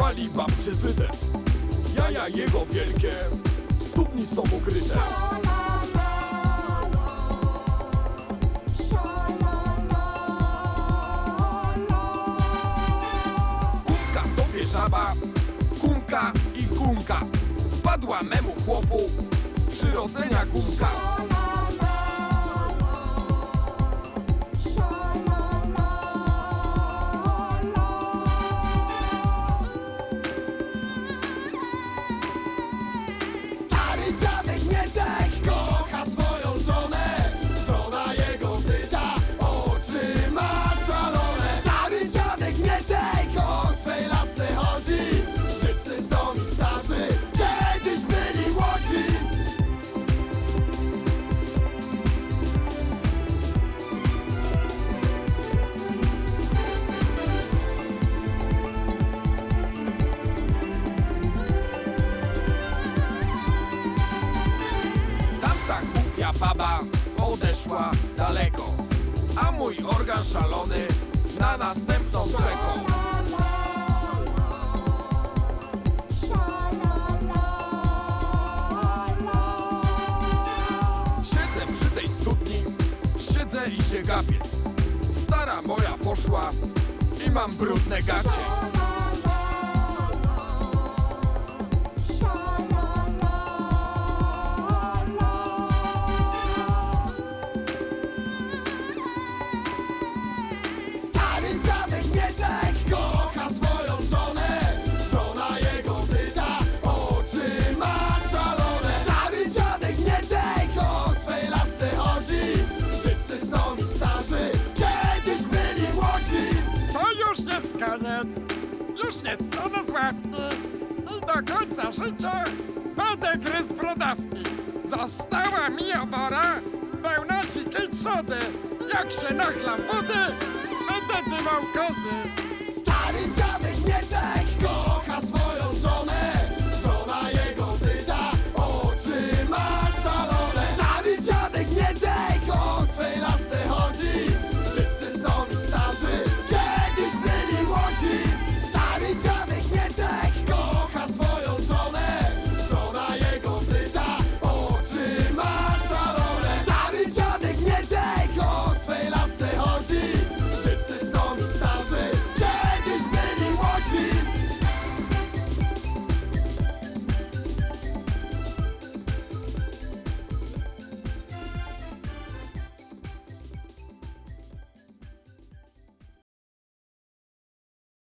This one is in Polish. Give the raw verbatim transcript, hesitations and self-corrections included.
Pali babcie zydę, jaja jego wielkie w studni są ukryte. Kumka sobie żaba, kumka i kumka. Spadła memu chłopu z przyrodzenia gumka. Baba odeszła daleko, a mój organ szalony na następną czekał. Siedzę przy tej studni, siedzę i się gapię. Stara moja poszła i mam brudne gacie. Koniec, już nic to nas łapnie i do końca życia będę gryzł brodawki. Została mi obora pełna dzikiej trzody. Jak się nachlam wody, będę dymał kozy. Stary dziadek Mietek kocha swoją żonę.